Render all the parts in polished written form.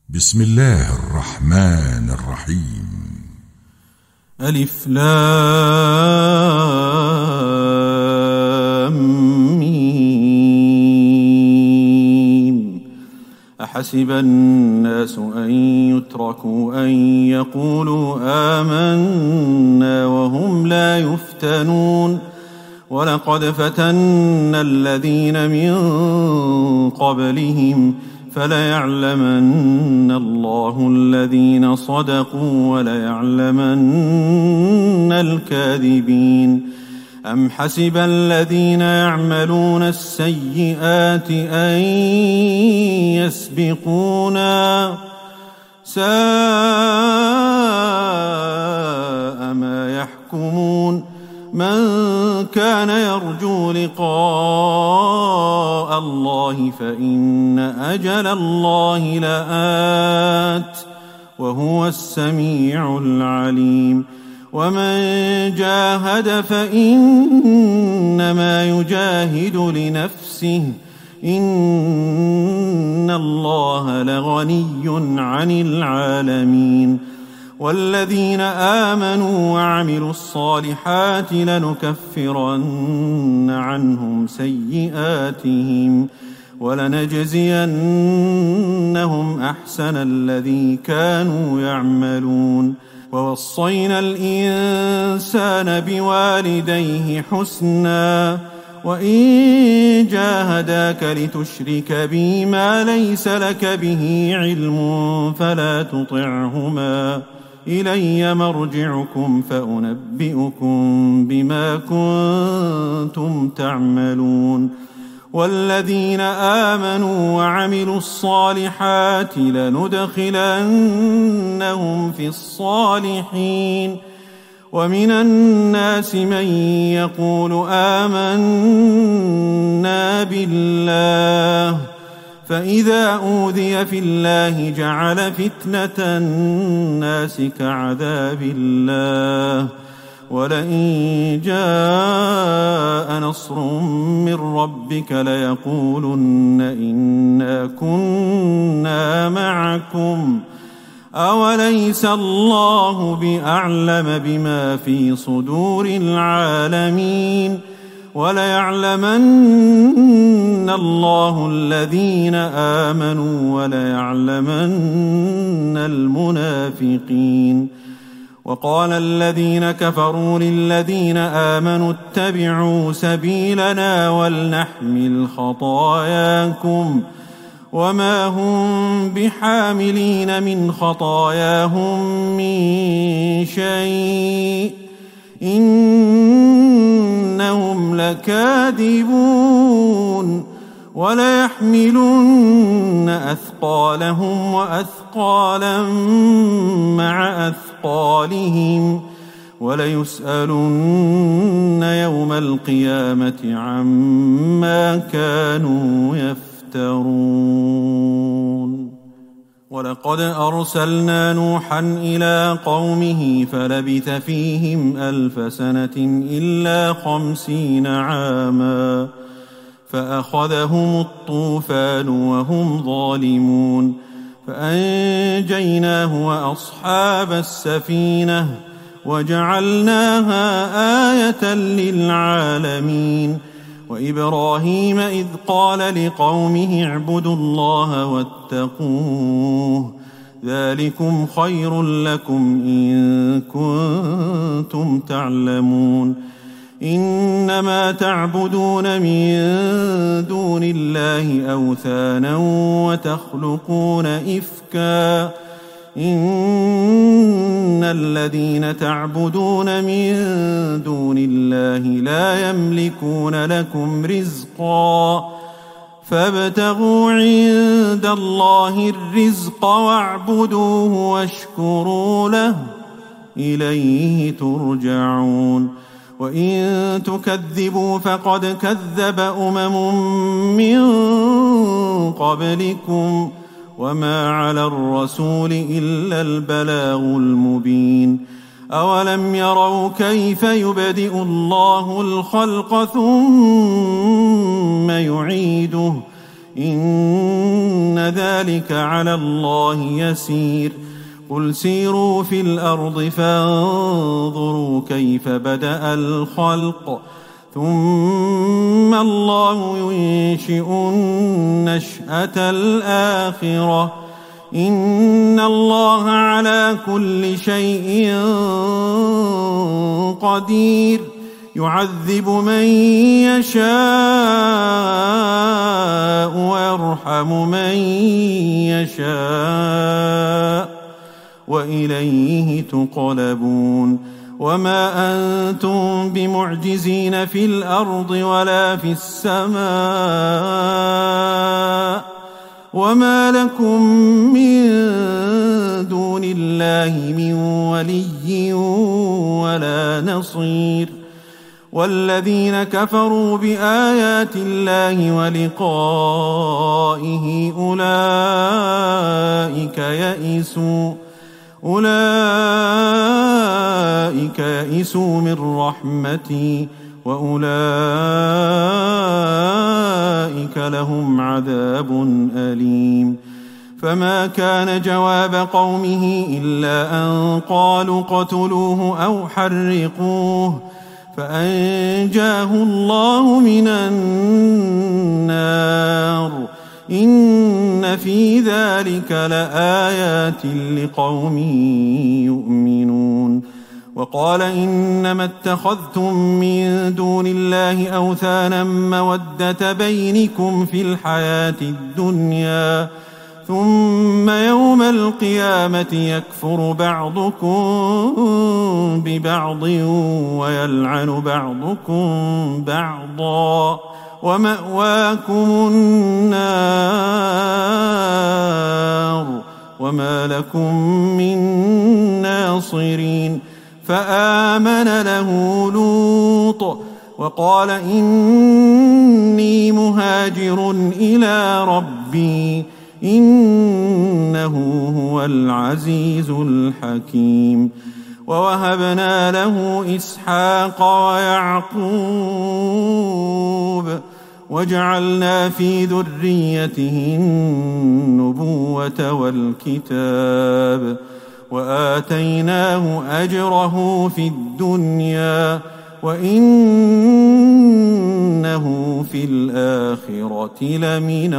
بسم الله الرحمن الرحيم. ألف لام ميم. أحسب الناس أن يتركوا أن يقولوا آمنا وهم لا يفتنون ولقد فتنا الذين من قبلهم فليعلمن الله الذين صدقوا وليعلمن الكاذبين. أم حسب الذين يعملون السيئات أن يسبقونا ساء ما يحكمون. من كان يرجو لقاء الله فإن أجل الله لآت وهو السميع العليم. ومن جاهد فإنما يجاهد لنفسه إن الله لغني عن العالمين. والذين آمنوا وعملوا الصالحات لنكفرن عنهم سيئاتهم ولنجزينهم أحسن الذي كانوا يعملون. ووصينا الإنسان بوالديه حسنا وإن جاهداك لتشرك بي ما ليس لك به علم فلا تطعهما إلي مرجعكم فأنبئكم بما كنتم تعملون. والذين آمنوا وعملوا الصالحات لندخلنهم في الصالحين. ومن الناس من يقول آمنا بالله فإذا أوذي في الله جعل فتنة الناس كعذاب الله ولئن جاء نصر من ربك ليقولن إنا كنا معكم أوليس الله بأعلم بما في صدور العالمين. وليعلمن الله الذين آمنوا وليعلمن المنافقين. وقال الذين كفروا للذين آمنوا اتبعوا سبيلنا ولنحمل خطاياكم وما هم بحاملين من خطاياهم من شيء إنهم لكاذبون. وليحملن أثقالهم وأثقالا مع أثقالهم وليسألن يوم القيامة عما كانوا يفترون. ولقد أرسلنا نوحا إلى قومه فلبث فيهم 1000 سنة إلا 50 عاما فأخذهم الطوفان وهم ظالمون فأنجيناه وأصحاب السفينة وجعلناها آية للعالمين. وإبراهيم إذ قال لقومه اعبدوا الله واتقوه ذلكم خير لكم إن كنتم تعلمون. إنما تعبدون من دون الله أوثانا وتخلقون إفكا إن الذين تعبدون من دون الله لا يملكون لكم رزقا فابتغوا عند الله الرزق واعبدوه واشكروا له إليه ترجعون. وإن تكذبوا فقد كذب من قبلكم وما على الرسول إلا البلاغ المبين. أولم يروا كيف يبدئ الله الخلق ثم يعيده إن ذلك على الله يسير قل سيروا في الأرض فانظروا كيف بدأ الخلق ثم الله ينشئ النشأة الآخرة إن الله على كل شيء قدير يعذب من يشاء ويرحم من يشاء وإليه تقلبون وما أنتم بمعجزين في الأرض ولا في السماء وما لكم من دون الله من ولي ولا نصير والذين كفروا بآيات الله ولقائه أولئك يئسوا من رحمتي وأولئك لهم عذاب أليم فما كان جواب قومه إلا أن قالوا اقتلوه أو حرقوه فأنجاه الله من النار إن في ذلك لآيات لقوم يؤمنون وقال إنما اتخذتم من دون الله أوثانا مودة بينكم في الحياة الدنيا ثم يوم القيامة يكفر بعضكم ببعض ويلعن بعضكم بعضا ومأواكم النار وما لكم من ناصرين فآمن له لوط وقال إني مهاجر إلى ربي إنه هو العزيز الحكيم ووهبنا له إسحاق ويعقوب وجعلنا في ذريته النبوة والكتاب وآتيناه أجره في الدنيا وإنه في الآخرة لمن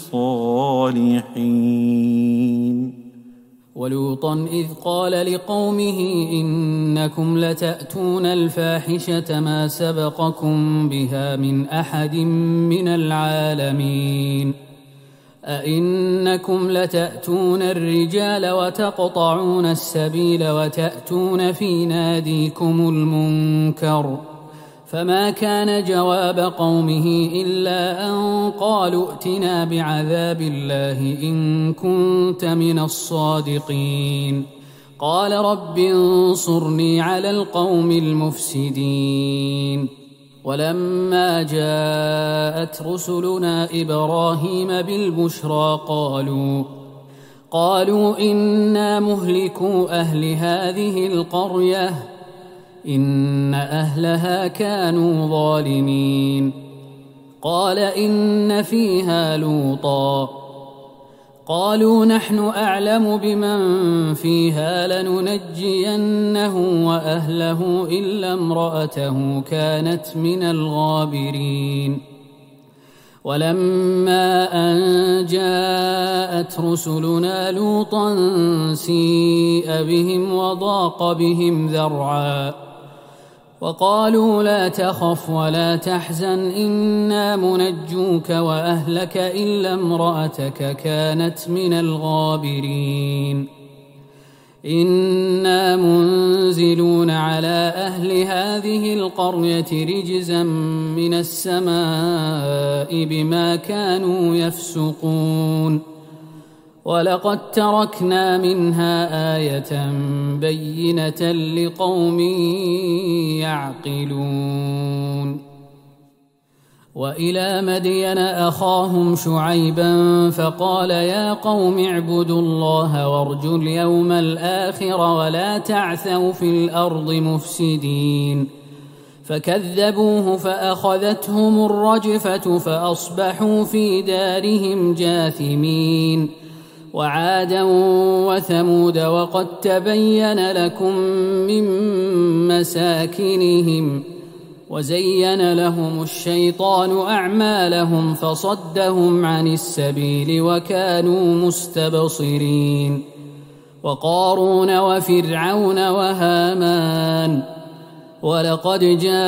الصالحين ولوطا إذ قال لقومه إنكم لتأتون الفاحشة ما سبقكم بها من أحد من العالمين أئنكم لتأتون الرجال وتقطعون السبيل وتأتون في ناديكم المنكر فما كان جواب قومه إلا أن قالوا ائتنا بعذاب الله إن كنت من الصادقين قال رب انصرني على القوم المفسدين ولما جاءت رسلنا إبراهيم بالبشرى قالوا إنا مهلكو أهل هذه القرية إن أهلها كانوا ظالمين قال إن فيها لوطا قالوا نحن أعلم بمن فيها لننجينه وأهله إلا امرأته كانت من الغابرين ولما أن جاءت رسلنا لوطا سيء بهم وضاق بهم ذرعا وقالوا لا تخف ولا تحزن إنا منجوك وأهلك إلا امرأتك كانت من الغابرين إنا منزلون على أهل هذه القرية رجزا من السماء بما كانوا يفسقون ولقد تركنا منها آية بينة لقوم يعقلون وإلى مدين أخاهم شعيبا فقال يا قوم اعبدوا الله وارجوا اليوم الآخر ولا تعثوا في الأرض مفسدين فكذبوه فأخذتهم الرجفة فأصبحوا في دارهم جاثمين. وعادا وثمود وقد تبين لكم من مساكنهم وزين لهم الشيطان أعمالهم فصدهم عن السبيل وكانوا مستبصرين. وقارون وفرعون وهامان ولقد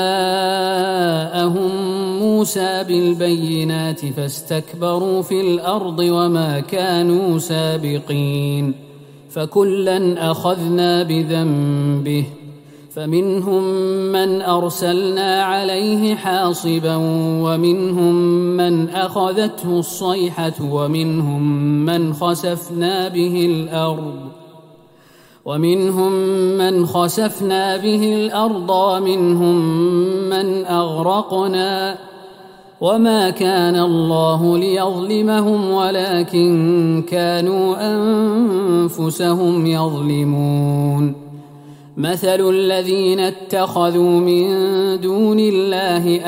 جاءهم موسى بالبينات فاستكبروا في الأرض وما كانوا سابقين. فكلا أخذنا بذنبه فمنهم من أرسلنا عليه حاصبا ومنهم من أخذته الصيحة ومنهم من خسفنا به الأرض ومنهم من أغرقنا وما كان الله ليظلمهم ولكن كانوا أنفسهم يظلمون. مثل الذين اتخذوا من دون الله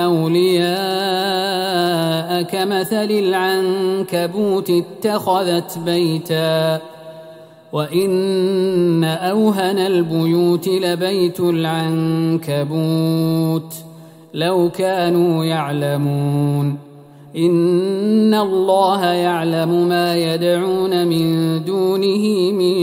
أولياء كمثل العنكبوت اتخذت بيتا وإن أوهن البيوت لبيت العنكبوت لو كانوا يعلمون. إن الله يعلم ما يدعون من دونه من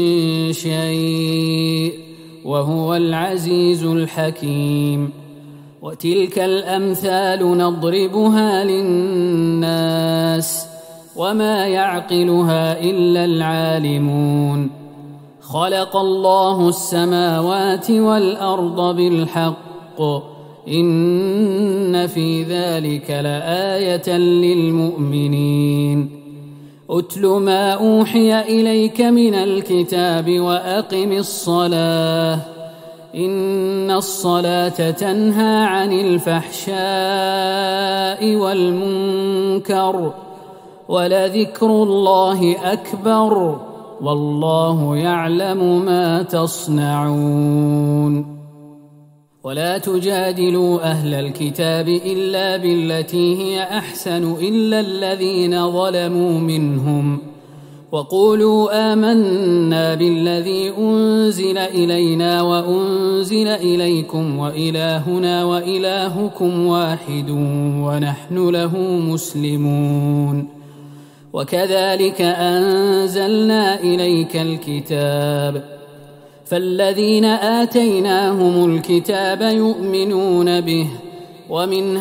شيء وهو العزيز الحكيم. وتلك الأمثال نضربها للناس وما يعقلها إلا العالمون. خلق الله السماوات والأرض بالحق إن في ذلك لآية للمؤمنين. أتل ما أوحي إليك من الكتاب وأقم الصلاة إن الصلاة تنهى عن الفحشاء والمنكر ولذكر الله أكبر والله يعلم ما تصنعون. ولا تجادلوا أهل الكتاب إلا بالتي هي أحسن إلا الذين ظلموا منهم وقولوا آمنا بالذي أنزل إلينا وأنزل إليكم وإلهنا وإلهكم واحد ونحن له مسلمون. وكذلك أنزلنا إليك الكتاب فالذين آتيناهم الكتاب يؤمنون به ومن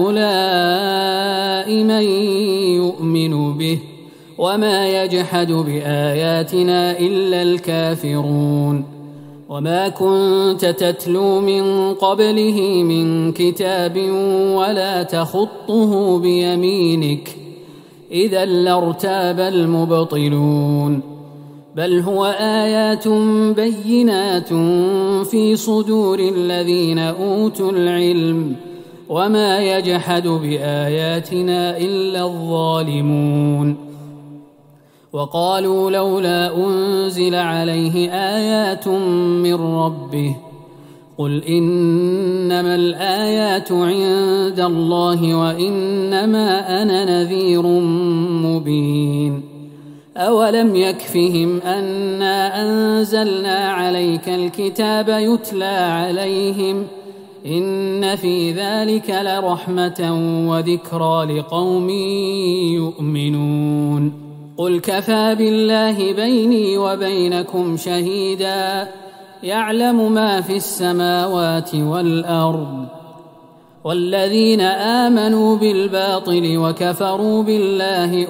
هؤلاء من يؤمن به وما يجحد بآياتنا إلا الكافرون. وما كنت تتلو من قبله من كتاب ولا تخطه بيمينك إذا لارتاب المبطلون. بل هو آيات بينات في صدور الذين أوتوا العلم وما يجحد بآياتنا إلا الظالمون. وقالوا لولا أنزل عليه آيات من ربه قل إنما الآيات عند الله وإنما أنا نذير مبين. أولم يكفهم أنا أنزلنا عليك الكتاب يتلى عليهم إن في ذلك لرحمة وذكرى لقوم يؤمنون. قل كفى بالله بيني وبينكم شهيدا يعلم ما في السماوات والأرض. والذين آمنوا بالباطل وكفروا بالله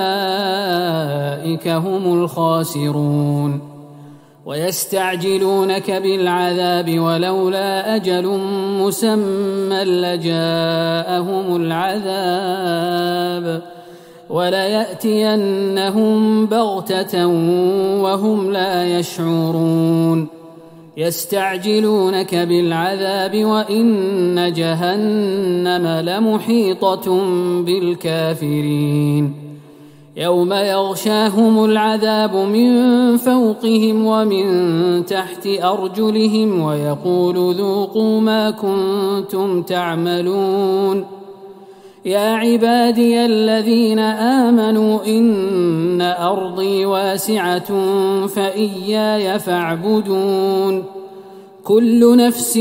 أولئك هم الخاسرون. ويستعجلونك بالعذاب ولولا أجل مسمى لجاءهم العذاب وليأتينهم بغتة وهم لا يشعرون. يستعجلونك بالعذاب وإن جهنم لمحيطة بالكافرين. يوم يغشاهم العذاب من فوقهم ومن تحت أرجلهم ويقول ذوقوا ما كنتم تعملون يا عبادي الذين آمنوا إن أرضي واسعة فإياي فاعبدون كل نفس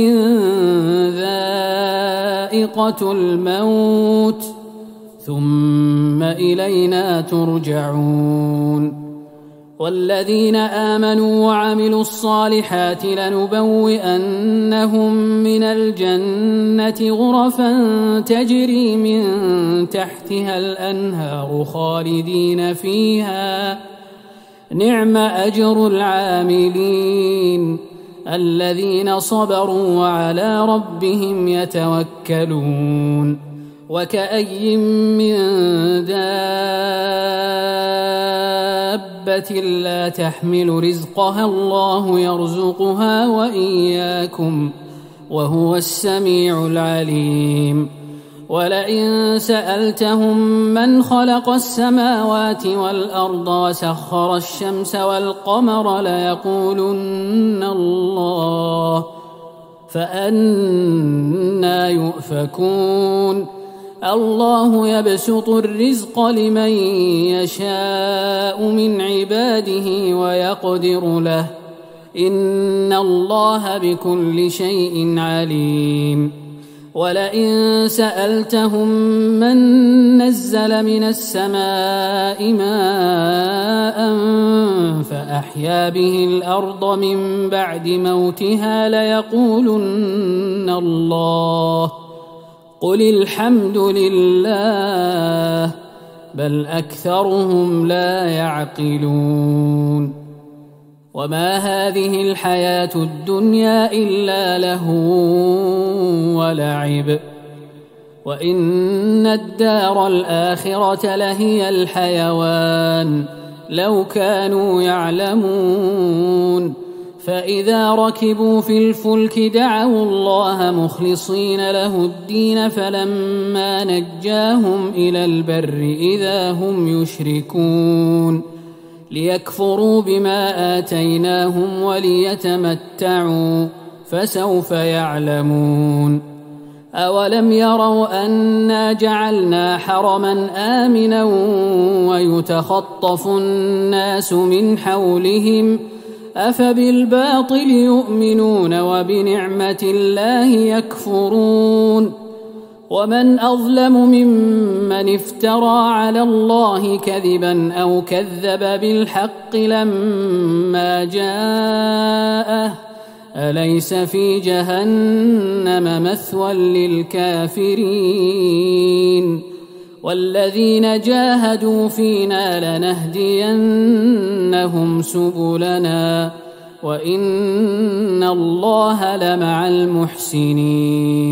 ذائقة الموت ثم إلينا ترجعون والذين آمنوا وعملوا الصالحات لنبوئنهم من الجنة غرفا تجري من تحتها الأنهار خالدين فيها نعم أجر العاملين الذين صبروا وعلى ربهم يتوكلون وكأي من دابة لا تحمل رزقها الله يرزقها وإياكم وهو السميع العليم ولئن سألتهم من خلق السماوات والأرض وسخر الشمس والقمر ليقولن الله فأنى يؤفكون الله يبسط الرزق لمن يشاء من عباده ويقدر له إن الله بكل شيء عليم ولئن سألتهم من نزل من السماء ماء فأحيا به الأرض من بعد موتها ليقولن الله قل الحمد لله بل أكثرهم لا يعقلون وما هذه الحياة الدنيا إلا لهو ولعب وإن الدار الآخرة لهي الحيوان لو كانوا يعلمون فإذا ركبوا في الفلك دعوا الله مخلصين له الدين فلما نجاهم إلى البر إذا هم يشركون ليكفروا بما آتيناهم وليتمتعوا فسوف يعلمون أولم يروا أنا جعلنا حرما آمنا ويتخطف الناس من حولهم أفبالباطل يؤمنون وبنعمة الله يكفرون ومن أظلم ممن افترى على الله كذبا أو كذب بالحق لما جاءه أليس في جهنم مثوى للكافرين والذين جاهدوا فينا لنهدينهم سبلنا وإن الله لمع المحسنين